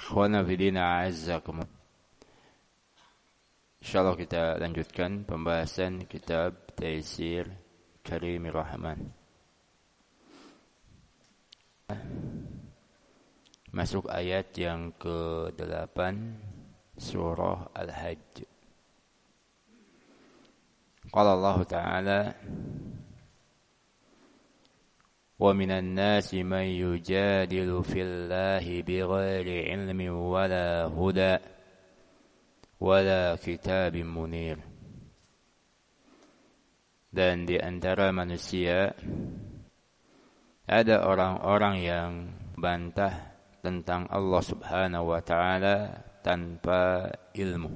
Ikhwana fillah a'azzakum. Insyaallah kita lanjutkan pembahasan kitab Taisir Karimir Rahman. Masuk ayat yang ke-8 surah Al-Hajj. Qala Allah Ta'ala وَمِنَ النَّاسِ مَنْ يُجَادِلُ فِي اللَّهِ بِغَيْرِ عِلْمٍ وَلَا هُدًى وَلَا كِتَابٍ مُنِيرٍ. Dan di antara manusia ada orang-orang yang bantah tentang Allah Subhanahu wa Ta'ala tanpa ilmu,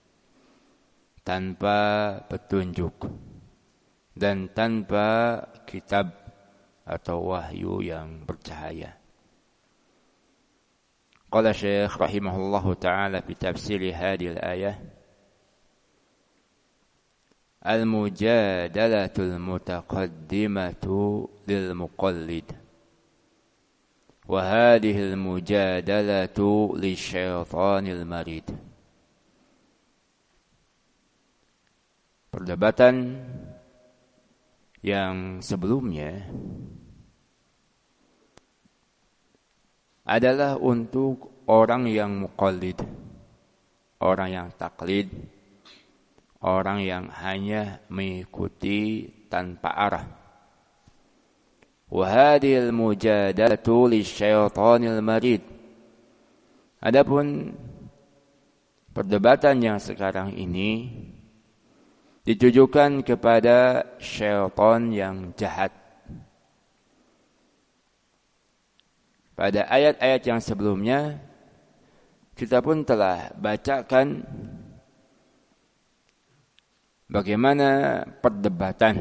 tanpa petunjuk, dan tanpa kitab atau wahyu yang bercahaya. Qala Syekh rahimahullahu ta'ala fi tafsir hadhihi al-ayah, al-mujadalatul mutaqaddimatu lil muqallid wa hadhihi al-mujadalatu lisyaitanil marid. Perdebatan yang sebelumnya adalah untuk orang yang muqallid, orang yang taklid, orang yang hanya mengikuti tanpa arah. Wa hadhil mujadalatu lisyaitanil marid. Adapun perdebatan yang sekarang ini ditujukan kepada syaitan yang jahat. Pada ayat-ayat yang sebelumnya kita pun telah bacakan bagaimana perdebatan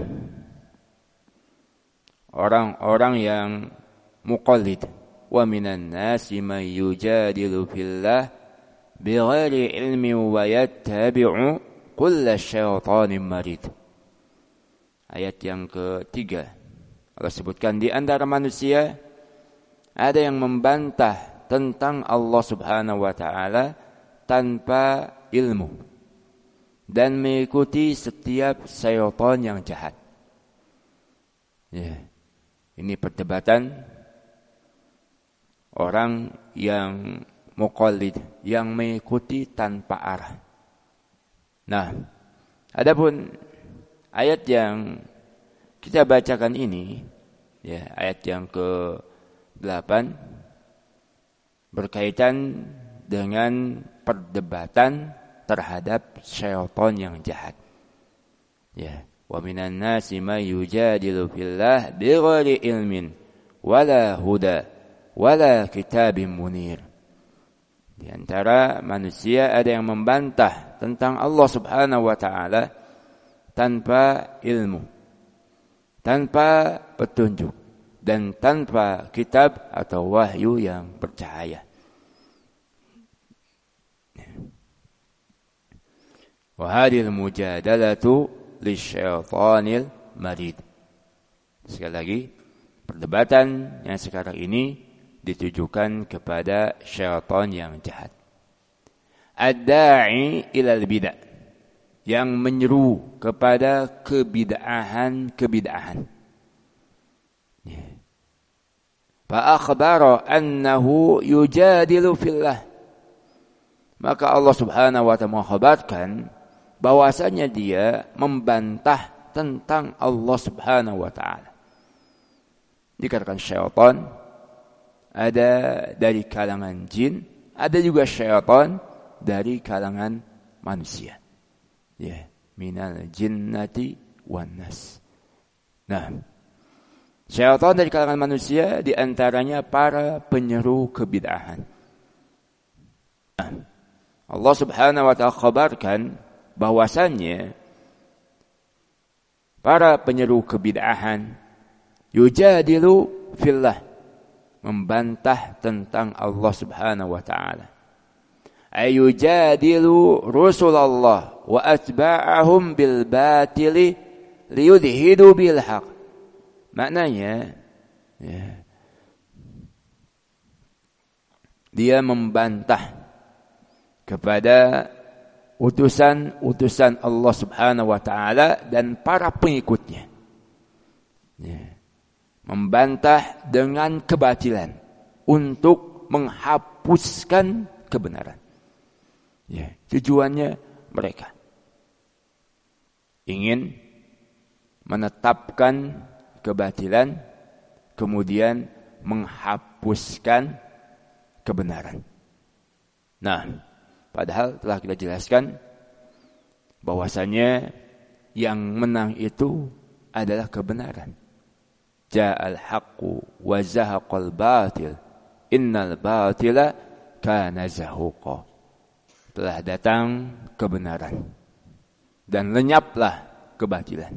orang-orang yang muqallid. Wa minan nasi man yujadilu fillah bighairi ilmin wa yattabi'u kulla syaitanin marid. Ayat yang ketiga, Allah sebutkan di antara manusia ada yang membantah tentang Allah Subhanahu wa Ta'ala tanpa ilmu dan mengikuti setiap syaitan yang jahat. Ya, ini perdebatan orang yang muqallid, yang mengikuti tanpa arah. Nah, adapun ayat yang kita bacakan ini, ya, ayat yang ke-8 berkaitan dengan perdebatan terhadap syaitan yang jahat. Ya, wa minan nasi may yujadilu fillah bighairi ilmin wala huda wala kitabim munir. Di antara manusia ada yang membantah tentang Allah Subhanahu wa Ta'ala tanpa ilmu, tanpa petunjuk, dan tanpa kitab atau wahyu yang bercahaya. Wa hadhil mujadalatu lisyaitanil marid. Sekali lagi, perdebatan yang sekarang ini ditujukan kepada syaitan yang jahat. Ad-da'i ilal bid'ah, yang menyeru kepada kebid'ahan. Fa akhbara annahu yujadilu fillah. Maka Allah Subhanahu wa ta'ala mengkhabarkan bahwasanya dia membantah tentang Allah Subhanahu wa ta'ala. Dikatakan syaitan ada dari kalangan jin, ada juga syaitan dari kalangan manusia. Ya, minal jinnati wan nas. Nah, syaitan dari kalangan manusia di antaranya para penyeru kebid'ahan. Nah, Allah Subhanahu wa ta'ala khabarkan bahwasannya para penyeru kebid'ahan yujadilu fillah, membantah tentang Allah Subhanahu wa ta'ala. Ayujadilu Rasulullah wa atba'ahum bil batili liyudhidu bil haq. Maknanya, ya, dia membantah kepada utusan-utusan Allah Subhanahu wa taala dan para pengikutnya. Ya. Membantah dengan kebatilan untuk menghapuskan kebenaran. Ya, tujuannya mereka ingin menetapkan kebatilan, kemudian menghapuskan kebenaran. Nah, padahal telah kita jelaskan bahwasanya yang menang itu adalah kebenaran. Ja'al haqqu wa zahaqal batil innal batila kana zahuqa. Telah datang kebenaran dan lenyaplah kebatilan.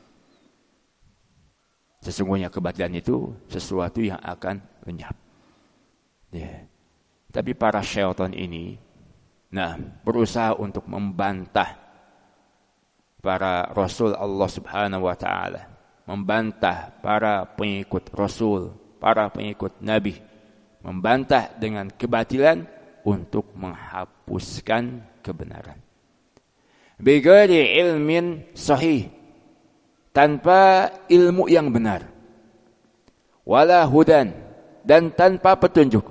Sesungguhnya kebatilan itu sesuatu yang akan lenyap. Ya. Tapi para syaitan ini berusaha untuk membantah para rasul Allah Subhanahu wa taala, membantah para pengikut rasul, para pengikut nabi, membantah dengan kebatilan untuk menghapuskan kebenaran. Bighairi ilmin sahih, tanpa ilmu yang benar, wala hudan, dan tanpa petunjuk.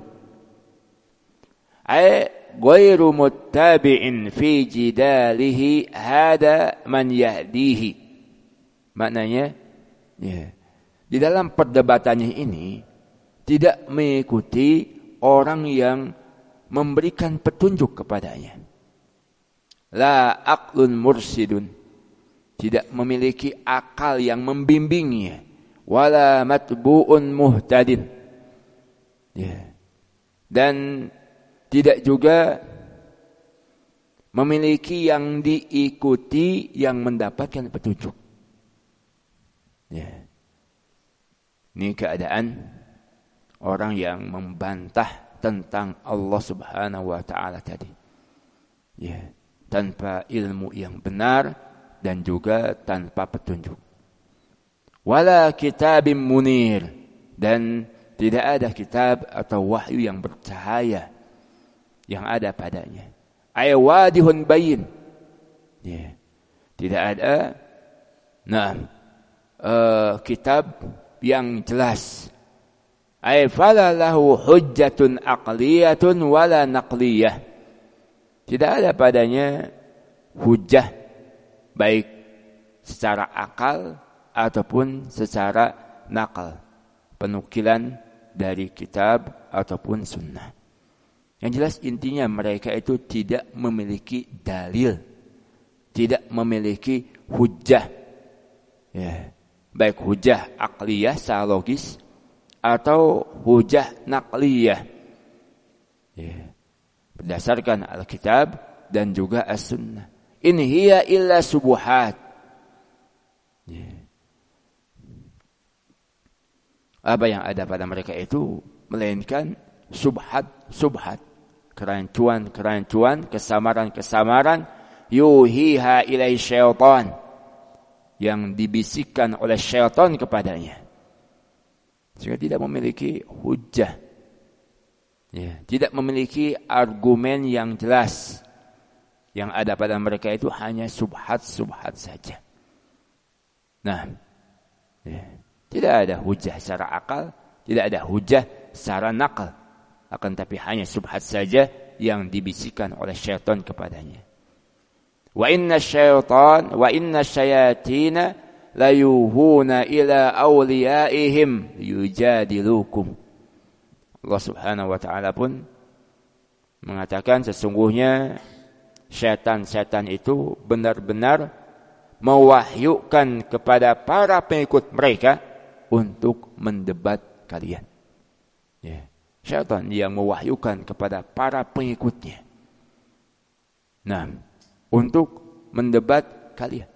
Ay ghairu muttabi'in fi jidalihi hada man yahdihi. Maknanya, ya, di dalam perdebatannya ini tidak mengikuti orang yang memberikan petunjuk kepadanya. La aqlun mursidun, tidak memiliki akal yang membimbingnya. Wala matbu'un muhtadin, ya, dan tidak juga memiliki yang diikuti yang mendapatkan petunjuk. Ya. Ini keadaan orang yang membantah tentang Allah Subhanahu wa taala tadi. Ya, tanpa ilmu yang benar dan juga tanpa petunjuk. Wala kitabim munir, dan tidak ada kitab atau wahyu yang bercahaya yang ada padanya. Aywadihun bayin. Ya. Tidak ada kitab yang jelas. Ay fala lahu hujjatun aqliyatun wala naqliyah. Tidak ada padanya hujjah baik secara akal ataupun secara nakal, penukilan dari kitab ataupun sunnah. Yang jelas intinya mereka itu tidak memiliki dalil, tidak memiliki hujjah, ya, baik hujjah akliyah secara logis atau hujjah naqliyah, ya, berdasarkan Alkitab dan juga As-Sunnah. In hiya illa subuhat, ya. Apa yang ada pada mereka itu melainkan subhat, kerancuan, kesamaran, yuhiha ilai syaitan, yang dibisikkan oleh syaitan kepadanya, sehingga tidak memiliki hujjah, ya, tidak memiliki argumen yang jelas. Yang ada pada mereka itu hanya subhat saja. Nah, ya, tidak ada hujjah secara akal, tidak ada hujjah secara nakal, akan tapi hanya subhat saja yang dibisikkan oleh syaitan kepadanya. Wa inna syayatina la yuhuna ila awliyaihim yujadilukum. Allah Subhanahu wa taala pun mengatakan sesungguhnya syaitan itu benar-benar mewahyukan kepada para pengikut mereka untuk mendebat kalian. Ya. Syaitan yang mewahyukan kepada para pengikutnya, untuk mendebat kalian.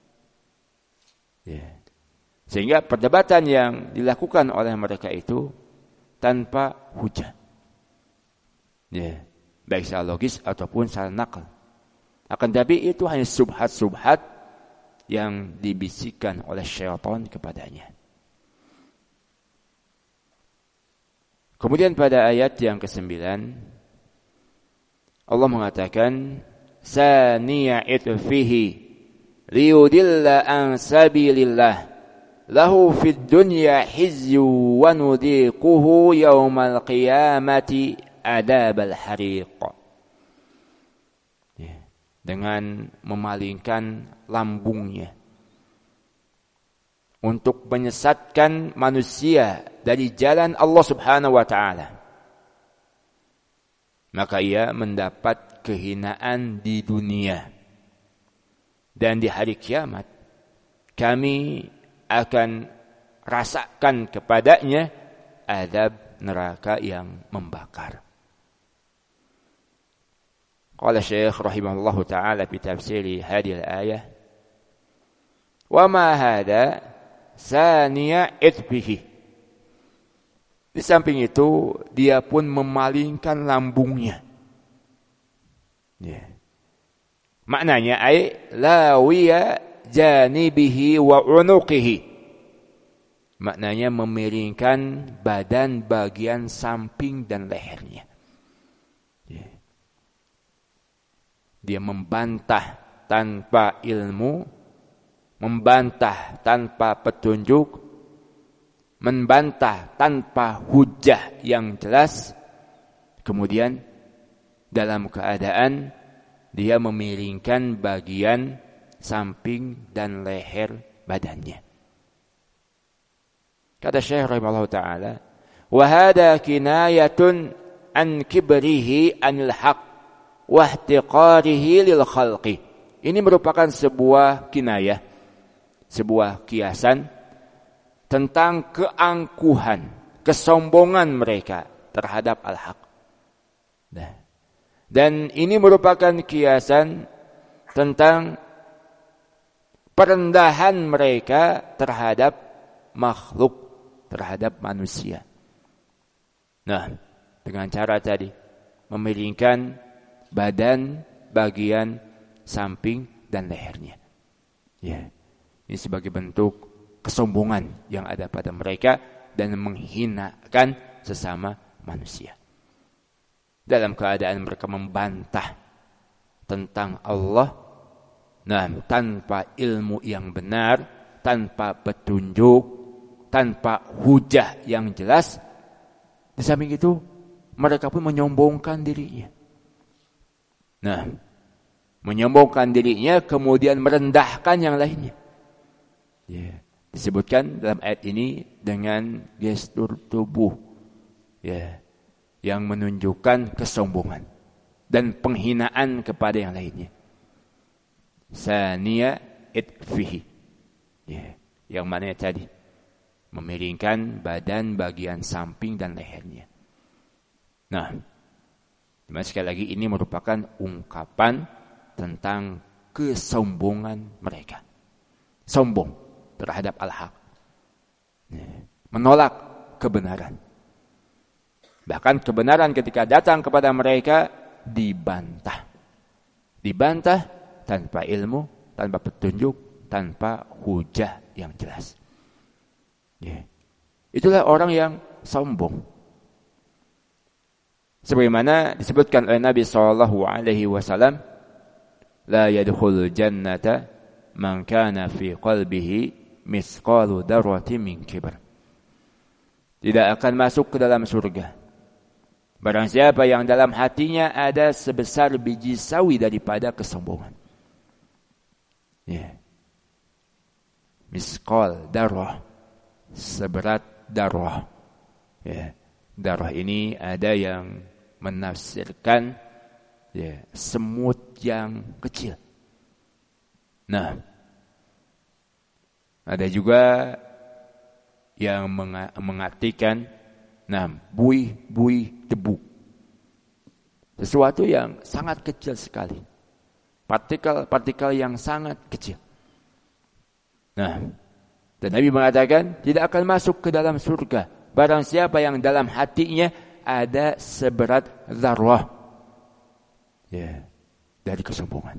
Ya. Sehingga perdebatan yang dilakukan oleh mereka itu tanpa hujah, ya, baik secara logis ataupun secara nakal. Akan tapi itu hanya subhat yang dibisikkan oleh syaitan kepadanya. Kemudian pada ayat yang ke-9 Allah mengatakan saniya itfihi liyudilla an sabilillah lahu fid dunya hizyu wa nudhiquhu yaumal qiyamati adabal hariq. Dengan memalingkan lambungnya untuk menyesatkan manusia dari jalan Allah Subhanahu wa taala, maka ia mendapat kehinaan di dunia, dan di hari kiamat kami akan rasakan kepadanya azab neraka yang membakar. Qala Syekh rahimahullahu taala fi tafsiri hadhihi al-ayah wa ma hadha saniya itbihi. Di samping itu dia pun memalingkan lambungnya. Maknanya ay lawiya janibihi wa unuqihi. Maknanya memiringkan badan bagian samping dan lehernya. Dia membantah tanpa ilmu, membantah tanpa petunjuk, membantah tanpa hujah yang jelas, kemudian dalam keadaan dia memiringkan bagian samping dan leher badannya. Kata Syekh rahimahullah ta'ala, wa hadha kinayatun an kibrihi anil haq wa ihtiqarihi lil khalqi. Ini merupakan sebuah kinayah, sebuah kiasan tentang keangkuhan, kesombongan mereka terhadap al-haq. Dan ini merupakan kiasan tentang perendahan mereka terhadap makhluk, terhadap manusia. Nah, dengan cara tadi memiringkan badan bagian samping dan lehernya. Ini sebagai bentuk kesombongan yang ada pada mereka dan menghinakan sesama manusia. Dalam keadaan mereka membantah tentang Allah, tanpa ilmu yang benar, tanpa petunjuk, tanpa hujah yang jelas. Di samping itu mereka pun menyombongkan dirinya. Menyombongkan dirinya kemudian merendahkan yang lainnya. Disebutkan dalam ayat ini dengan gestur tubuh yang menunjukkan kesombongan dan penghinaan kepada yang lainnya. Saniya itfihi, yang mana tadi memiringkan badan bagian samping dan lehernya. Sekali lagi ini merupakan ungkapan tentang kesombongan mereka. Sombong terhadap al-haq. Menolak kebenaran. Bahkan kebenaran ketika datang kepada mereka dibantah. Dibantah tanpa ilmu, tanpa petunjuk, tanpa hujah yang jelas. Itulah orang yang sombong. Sebagaimana disebutkan oleh Nabi SAW, la yadkhulul jannata man kana fi qalbihi misqalu darratin min kibr. Tidak akan masuk ke dalam surga barang siapa yang dalam hatinya ada sebesar biji sawi daripada kesombongan. Misqal darrah, seberat darrah. Darah ini ada yang menafsirkan semut yang kecil. Ada juga yang mengartikan buih-buih debu. Sesuatu yang sangat kecil sekali. Partikel-partikel yang sangat kecil. Dan Nabi mengatakan tidak akan masuk ke dalam surga barang siapa yang dalam hatinya ada seberat zarrah dari kesombongan.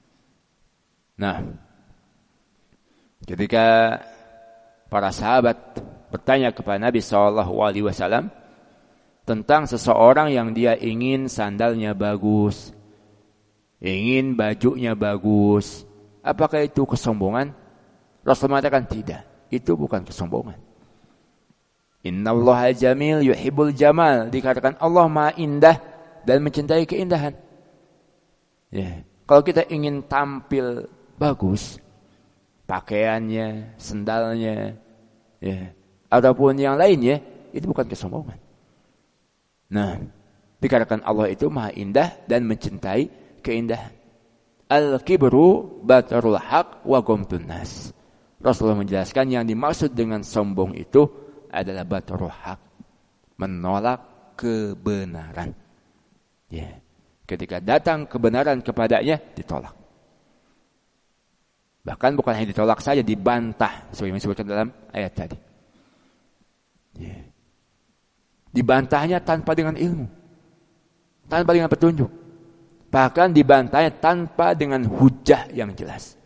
Ketika para sahabat bertanya kepada Nabi SAW, tentang seseorang yang dia ingin sandalnya bagus, ingin bajunya bagus. Apakah itu kesombongan? Rasul mengatakan tidak. Itu bukan kesombongan. Innallaha jamil yuhibbul jamal. Dikatakan Allah Maha indah dan mencintai keindahan. Ya. Kalau kita ingin tampil bagus, pakaiannya, sendalnya, ya, ataupun yang lainnya, itu bukan kesombongan. Nah, dikatakan Allah itu Maha indah dan mencintai keindahan. Al-kibru batarul haq wa ghamtun nas. Rasulullah menjelaskan yang dimaksud dengan sombong itu adalah batarul haq, menolak kebenaran. Ya. Ketika datang kebenaran kepadanya, ditolak. Bahkan bukan hanya ditolak saja, dibantah sebagaimana disebutkan dalam ayat tadi. Ya. Dibantahnya tanpa dengan ilmu, tanpa dengan petunjuk. Bahkan dibantahnya tanpa dengan hujah yang jelas.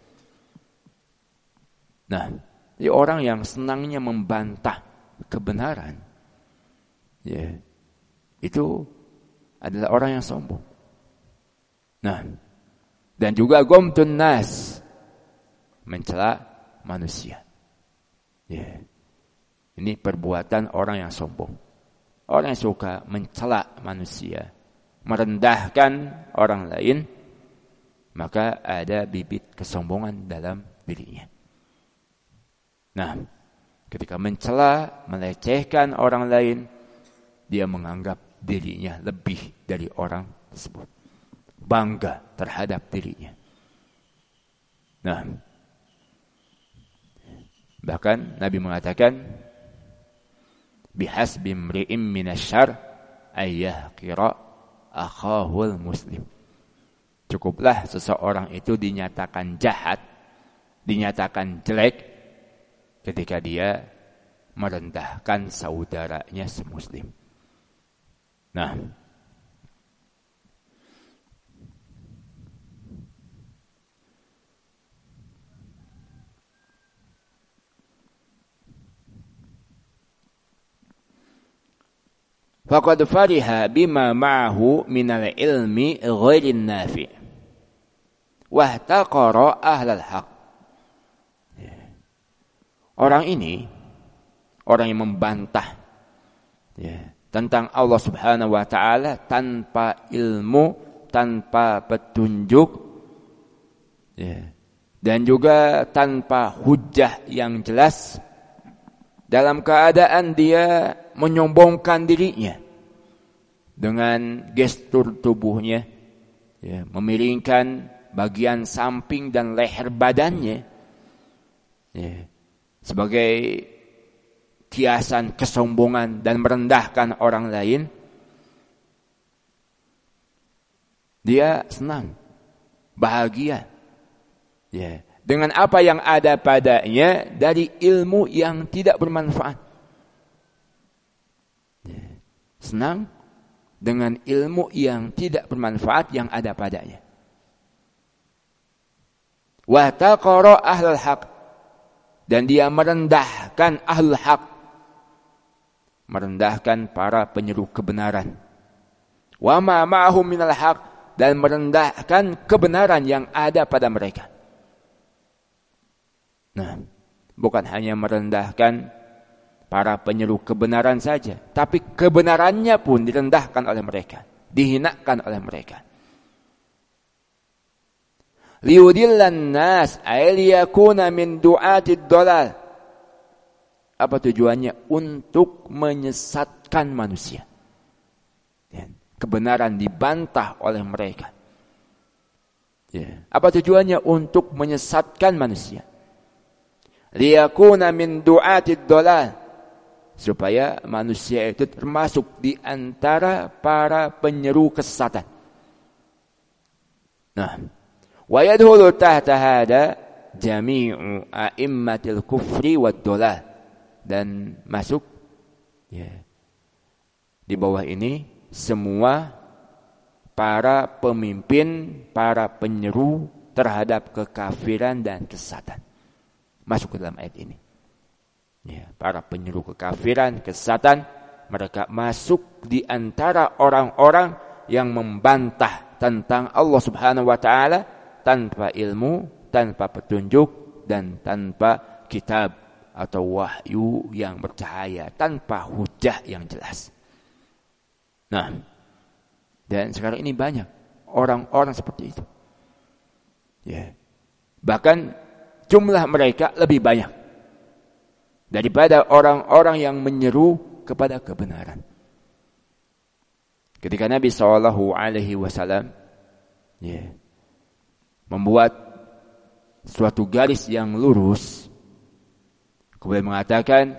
Nah, jadi orang yang senangnya membantah kebenaran, ya, itu adalah orang yang sombong. Nah, dan juga ghamtun nas, mencela manusia. Ya. Ini perbuatan orang yang sombong. Orang yang suka mencela manusia, merendahkan orang lain, maka ada bibit kesombongan dalam dirinya. Nah, ketika mencela, melecehkan orang lain, dia menganggap dirinya lebih dari orang tersebut. Bangga terhadap dirinya. Nah, bahkan Nabi mengatakan, bihasbi mri'im minasyarr ayyahqira akhahul muslim. Cukuplah seseorang itu dinyatakan jahat, dinyatakan jelek ketika dia merendahkan saudaranya semuslim. Nah, faqad fariha bima ma'ahu minal ilmi ghairin nafi' wahtaqara ahlal haq. Orang ini, orang yang membantah, ya, tentang Allah Subhanahu wa taala tanpa ilmu, tanpa petunjuk, ya, dan juga tanpa hujjah yang jelas, dalam keadaan dia menyombongkan dirinya dengan gestur tubuhnya, ya, memiringkan bagian samping dan leher badannya, ya, sebagai kiasan kesombongan dan merendahkan orang lain. Dia senang, bahagia, ya, dengan apa yang ada padanya dari ilmu yang tidak bermanfaat. Senang dengan ilmu yang tidak bermanfaat yang ada padanya. Wa taqara ahlul haq, dan dia merendahkan ahlul haq, merendahkan para penyeru kebenaran. Wa ma ma'ahum minal haq, dan merendahkan kebenaran yang ada pada mereka. Nah, bukan hanya merendahkan para penyeru kebenaran saja, tapi kebenarannya pun direndahkan oleh mereka, dihinakan oleh mereka. Liyudillan nas ay liyakuna min du'atid dhalal. Apa tujuannya? Untuk menyesatkan manusia. Kebenaran dibantah oleh mereka. Apa tujuannya? Untuk menyesatkan manusia. Liyakuna min du'atid dhalal, supaya manusia itu termasuk di antara para penyeru kesesatan. Nah, wa yadkhulu tahta hada jami'u a'immatil kufri wad dhalal, dan masuk, ya, di bawah ini semua para pemimpin, para penyeru terhadap kekafiran dan kesesatan. Masuk ke dalam ayat ini. Ya, para penyeru kekafiran, kesesatan, mereka masuk di antara orang-orang yang membantah tentang Allah Subhanahu wa taala tanpa ilmu, tanpa petunjuk dan tanpa kitab atau wahyu yang bercahaya, tanpa hujah yang jelas. Nah, dan sekarang ini banyak orang-orang seperti itu. Ya. Bahkan jumlah mereka lebih banyak daripada orang-orang yang menyeru kepada kebenaran. Ketika Nabi SAW membuat suatu garis yang lurus, kemudian mengatakan,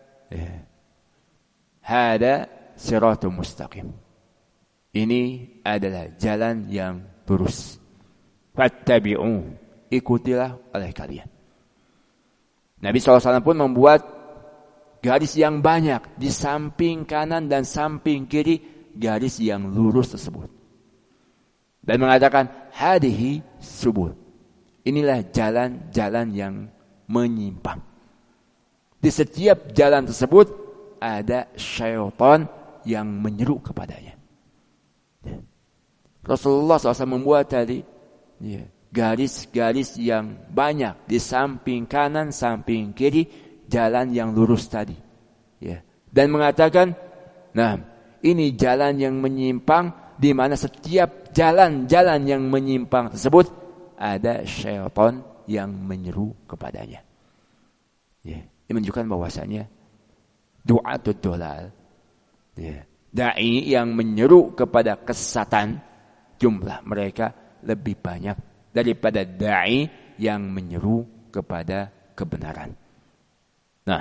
hada siratul mustaqim. Ini adalah jalan yang lurus. Fattabi'u, ikutilah oleh kalian. Nabi SAW pun membuat garis yang banyak di samping kanan dan samping kiri garis yang lurus tersebut. Dan mengatakan, hadihi subul. Inilah jalan-jalan yang menyimpang. Di setiap jalan tersebut ada syaitan yang menyeru kepadanya. Rasulullah SAW membuat tadi garis-garis yang banyak di samping kanan, samping kiri, jalan yang lurus tadi. Dan mengatakan, nah, ini jalan yang menyimpang, di mana setiap jalan-jalan yang menyimpang tersebut ada syaitan yang menyeru kepadanya. Ini menunjukkan bahwasanya du'atul dolal, dai yang menyeru kepada kesesatan, jumlah mereka lebih banyak daripada dai yang menyeru kepada kebenaran. Nah,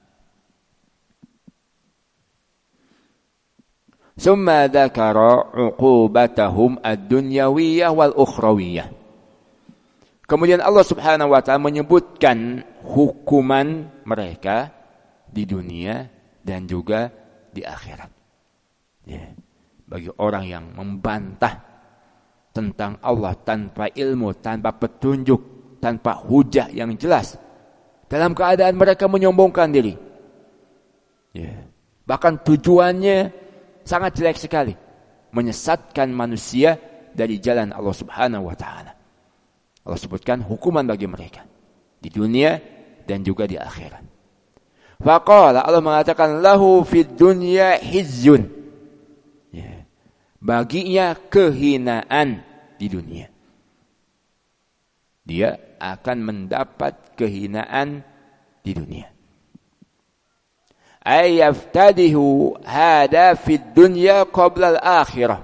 summa dzakara 'uqubatahum ad-dunyawiyah wal ukhrawiyah. Kemudian Allah Subhanahu wa taala menyebutkan hukuman mereka di dunia dan juga di akhirat. Bagi orang yang membantah tentang Allah tanpa ilmu, tanpa petunjuk, tanpa hujah yang jelas, dalam keadaan mereka menyombongkan diri. Bahkan tujuannya sangat jelek sekali, menyesatkan manusia dari jalan Allah Subhanahu wa taala. Allah sebutkan hukuman bagi mereka di dunia dan juga di akhirat. Faqala, Allah mengatakan, lahu fid dunya hizyun. Baginya kehinaan di dunia. Dia akan mendapat kehinaan di dunia. Ayaftadihu hada fid dunya qabla al-akhirah.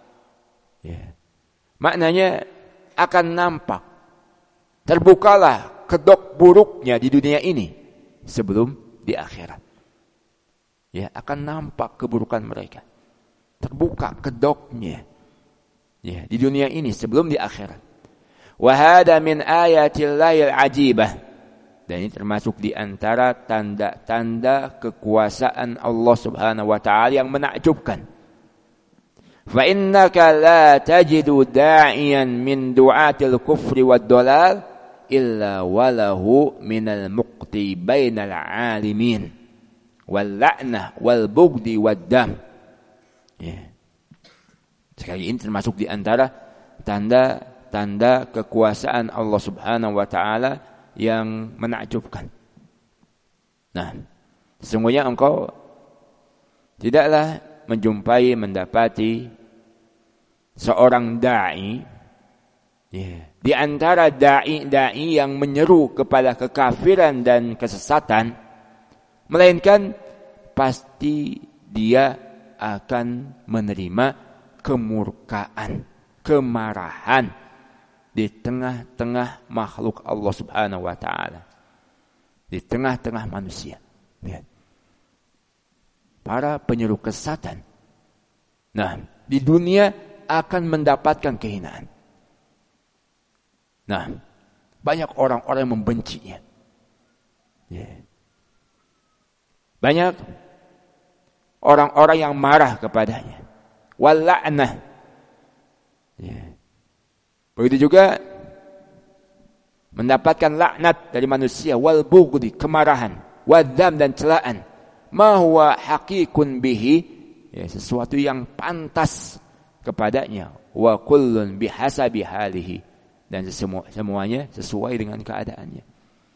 Maknanya akan nampak, terbukalah kedok buruknya di dunia ini sebelum di akhirat. Akan nampak keburukan mereka, terbuka kedoknya di dunia ini sebelum di akhirat. Wa hada min ayatillahil ajibah. Dan ini termasuk di antara tanda-tanda kekuasaan Allah Subhanahu wa taala yang menakjubkan. Fa innaka la tajidu da'iyan min du'atil kufri wad dalal illa walahu minal muqti bainal alimin wal la'nah wal bughdi wad dam. Sekali ini termasuk di antara tanda-tanda kekuasaan Allah Subhanahu wa taala yang menakjubkan. Nah, sesungguhnya engkau tidaklah mendapati seorang dai di antara dai yang menyeru kepada kekafiran dan kesesatan, melainkan pasti dia akan menerima kemurkaan, kemarahan di tengah-tengah makhluk Allah Subhanahu wa taala, di tengah-tengah manusia. Para penyeru kesesatan, nah, di dunia akan mendapatkan kehinaan. Nah, banyak orang-orang yang membencinya. Banyak orang-orang yang marah kepadanya. Wal la'nah. Begitu juga mendapatkan laknat dari manusia, wal bughdi, kemarahan, wadzam dan celaan, ma huwa haqiqun bihi, ya, sesuatu yang pantas kepadanya, wa kullun bihasabi halihi, dan semuanya sesuai dengan keadaannya.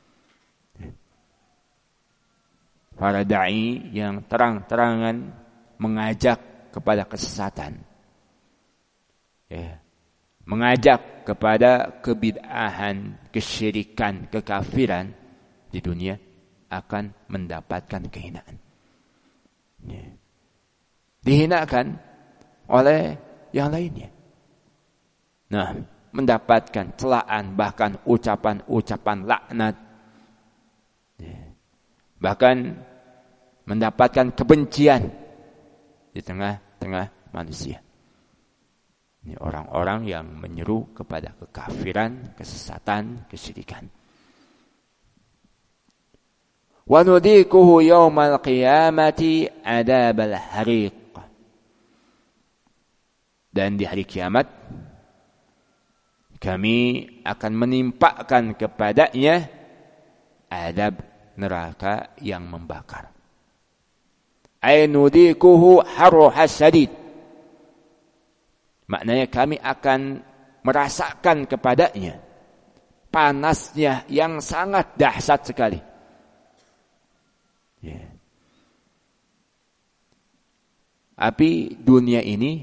Para dai yang terang-terangan mengajak kepada kesesatan, ya, mengajak kepada kebid'ahan, kesyirikan, kekafiran di dunia akan mendapatkan kehinaan. Ya. Dihinakan oleh yang lainnya. Nah, mendapatkan celaan, bahkan ucapan-ucapan laknat. Ya. Bahkan mendapatkan kebencian di tengah-tengah manusia. Ini orang-orang yang menyeru kepada kekafiran, kesesatan, kesyirikan. Wa nudhikuhu yaumal qiyamati adzabal hariq. Dan di hari kiamat kami akan menimpakan kepadanya azab neraka yang membakar. Ay nudhikuhu harruhas sadid. Maknanya kami akan merasakan kepadanya panasnya yang sangat dahsyat sekali. Yeah. Api dunia ini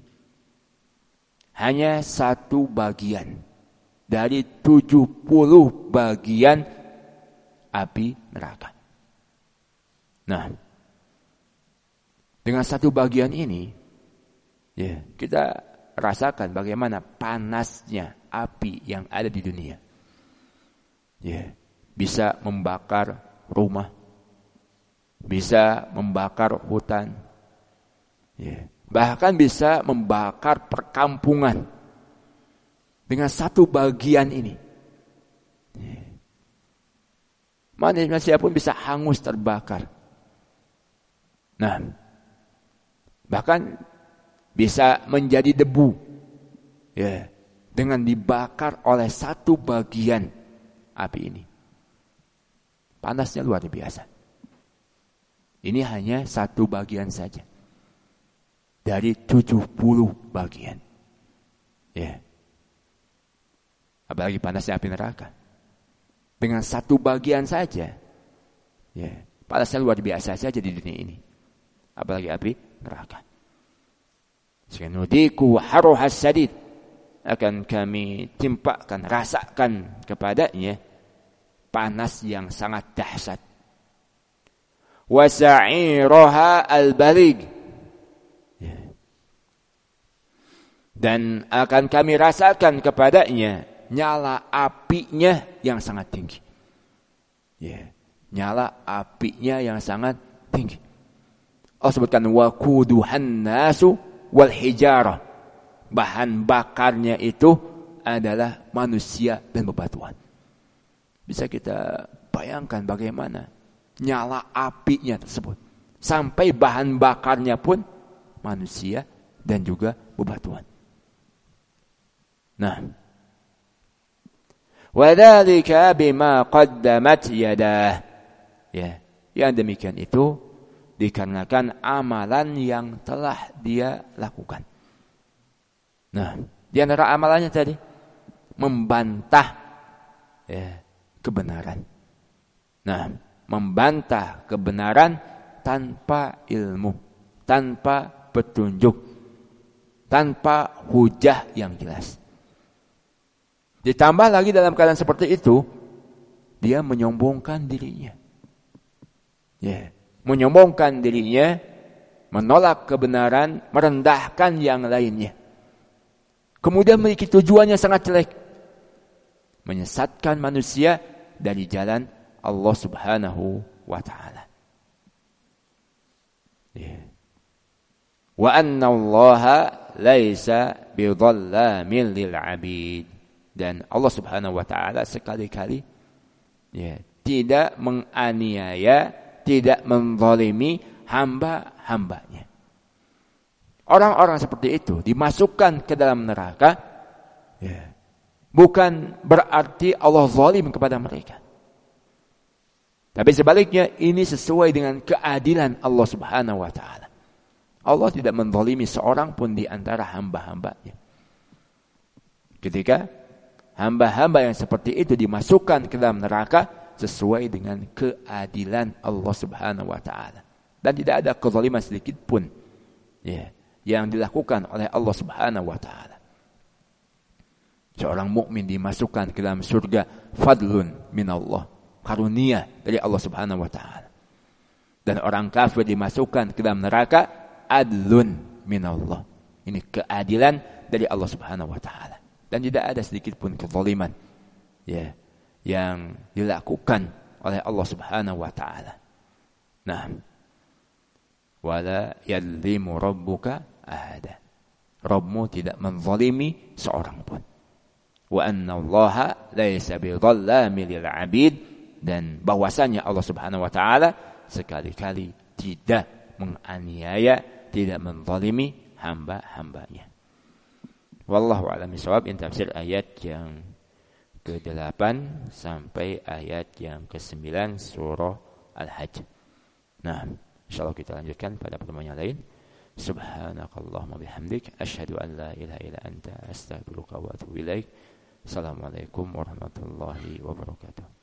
hanya satu bagian dari 70 bagian api neraka. Nah, dengan satu bagian ini, ya, kita rasakan bagaimana panasnya api yang ada di dunia. Ya, bisa membakar rumah, bisa membakar hutan, ya, bahkan bisa membakar perkampungan dengan satu bagian ini. Ya. Manusia pun bisa hangus terbakar. Nah, bahkan bisa menjadi debu, ya, dengan dibakar oleh satu bagian api ini. Panasnya luar biasa. Ini hanya satu bagian saja dari 70 bagian. Ya. Apalagi panasnya api neraka. Dengan satu bagian saja, ya, panasnya luar biasa saja di dunia ini. Apalagi api neraka. Sanudiku haruhas sadid, akan kami timpakan, rasakan kepadanya panas yang sangat dahsyat. Wa sa'iraha al-balig, dan akan kami rasakan kepadanya nyala apinya yang sangat tinggi. Ya, nyala apinya yang sangat tinggi. Allah sebutkan waquduhan nasu wal hijarah. Bahan bakarnya itu adalah manusia dan bebatuan. Bisa kita bayangkan bagaimana nyala apinya tersebut. Sampai bahan bakarnya pun manusia dan juga bebatuan. Nah, wadzalika bima qaddamat yadah. Ya, yang demikian itu dikarenakan amalan yang telah dia lakukan. Nah, di antara amalannya tadi membantah, ya, kebenaran. Nah, membantah kebenaran tanpa ilmu, tanpa petunjuk, tanpa hujah yang jelas. Ditambah lagi dalam keadaan seperti itu, dia menyombongkan dirinya. Ya, menyombongkan dirinya, menolak kebenaran, merendahkan yang lainnya. Kemudian memiliki tujuannya sangat jelek, menyesatkan manusia dari jalan Allah Subhanahu wa taala. Ya. Wa anna Allaha laisa bidhallamin lil 'abid. Dan Allah Subhanahu wa taala sekali-kali, ya, tidak menganiaya, tidak menzalimi hamba-hambanya. Orang-orang seperti itu dimasukkan ke dalam neraka, ya, bukan berarti Allah zalim kepada mereka. Tapi sebaliknya ini sesuai dengan keadilan Allah Subhanahu wa taala. Allah tidak menzalimi seorang pun di antara hamba-hambanya. Ketika hamba-hamba yang seperti itu dimasukkan ke dalam neraka sesuai dengan keadilan Allah Subhanahu wa taala. Dan tidak ada kezaliman sedikit pun yang dilakukan oleh Allah Subhanahu wa taala. Seorang mukmin dimasukkan ke dalam surga fadlun minallah, karunia dari Allah Subhanahu wa taala. Dan orang kafir dimasukkan ke dalam neraka adlun minallah. Ini keadilan dari Allah Subhanahu wa taala. Dan tidak ada sedikit pun kezaliman yang dilakukan oleh Allah Subhanahu wa taala. Nah, wala yadlimu rabbuka ahada. Rabbmu tidak menzalimi seorang pun. Wa anna Allaha laisa bidhallamin lil 'abid, dan bahwasanya Allah Subhanahu wa taala sekali-kali tidak menganiaya, tidak menzalimi hamba-hambanya. Wallahu a'lam bishawab. In tafsir ayat yang ke-8 sampai ayat yang ke-9 surah Al-Hajj. Nah, insyaallah kita lanjutkan pada pertemuan yang lain. Subhanakallahumma bihamdik asyhadu an la ilaha illa anta astaghfiruka wa atubu ilaik. Assalamualaikum warahmatullahi wabarakatuh.